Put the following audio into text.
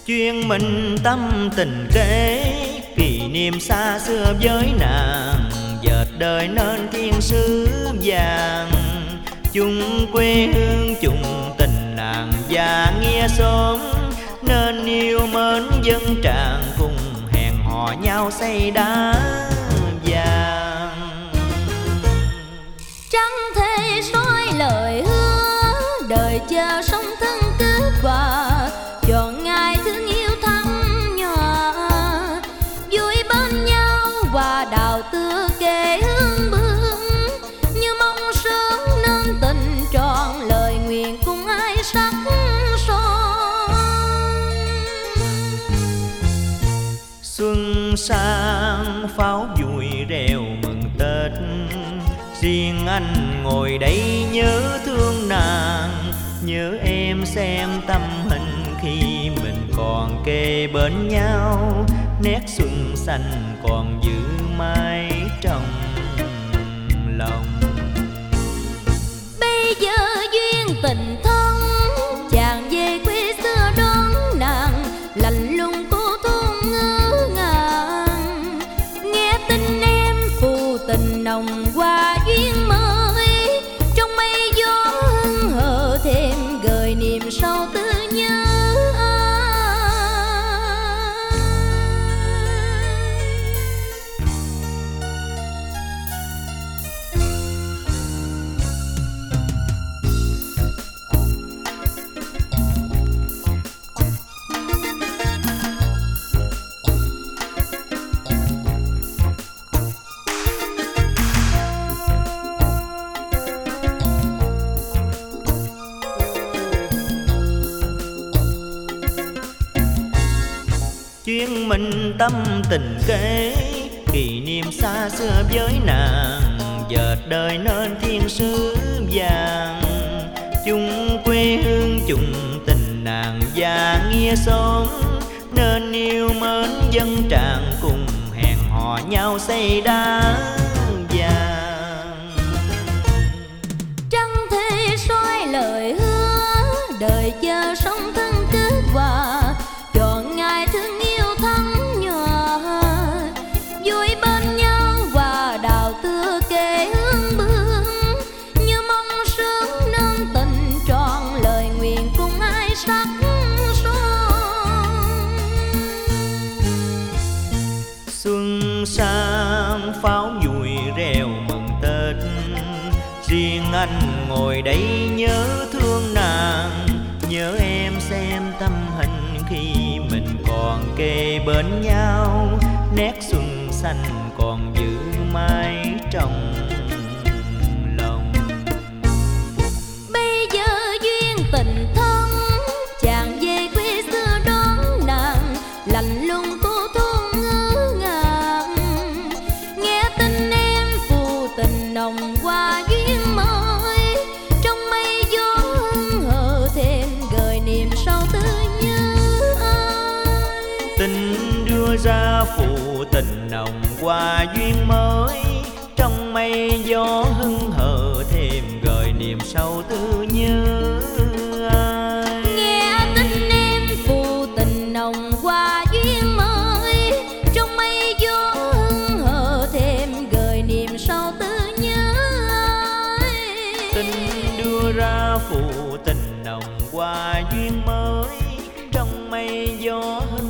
Chuyên mình tâm tình kể kỷ niệm xa xưa với nàng, dệt đời nên thiên sứ vàng. Chung quê hương chung tình nàng và nghĩa xóm, nên yêu mến dân tràng cùng hẹn hò nhau xây đá vàng. Trăng thề soi lời hứa, đời chờ sông thân kết quả, chọn ngày thương yêu thắm nhòa, vui bên nhau và đào tưa kề hương bướm, như mong sớm nên tình tròn lời nguyện cùng ai sắc son. Xuân sang pháo vui reo mừng Tết, riêng anh ngồi đây nhớ thương nàng, nhớ em xem tâm hình khi mình còn kề bên nhau, nét xuân xanh còn giữ mãi trong lòng. Bây giờ duyên tình thân, chàng về quê xưa đón nàng, lạnh lùng cô thôn ngỡ ngàng, nghe tin em phù tình nồng qua duyên mới, trong mây gió hân hờ thêm gợi niềm sâu tư nhớ. Chuyên mình tâm tình kể kỷ niệm xa xưa với nàng, dệt đời nên thiên sứ vàng. Chung quê hương chung tình nàng và nghĩa xóm, nên yêu mến dân tràng cùng hẹn hò nhau xây đá vàng. Trăng thề soi lời hứa, đời chờ sông thân kết quả, chọn ngày thương yêu thắm nhòa, vui bên nhau và đào tưa kề hương bướm, như mong sớm nên tình tròn lời nguyện cùng ai sắc son. Xuân sang pháo vui reo mừng Tết, riêng anh ngồi đây nhớ thương nàng, nhớ em xem tâm hình khi mình còn kề bên nhau, nét xuân xanh còn giữ mãi trong lòng. Bây giờ duyên tình thân, chàng về quê xưa đón nàng, lạnh lùng cô thôn ngỡ ngàng, nghe tin em phù tình nồng qua duyên mới, trong mây gió hân hờ thêm gợi niềm sâu tư nhớ. Tình đưa ra phụ tình nồng qua duyên mới, trong mây gió hững hờ thêm gợi niềm sâu tư nhớ. Nghe tin em phù tình nồng qua duyên mới, trong mây gió hững hờ thêm gợi niềm sâu tư nhớ. Tình đưa ra phụ tình nồng qua duyên mới, trong mây gió hững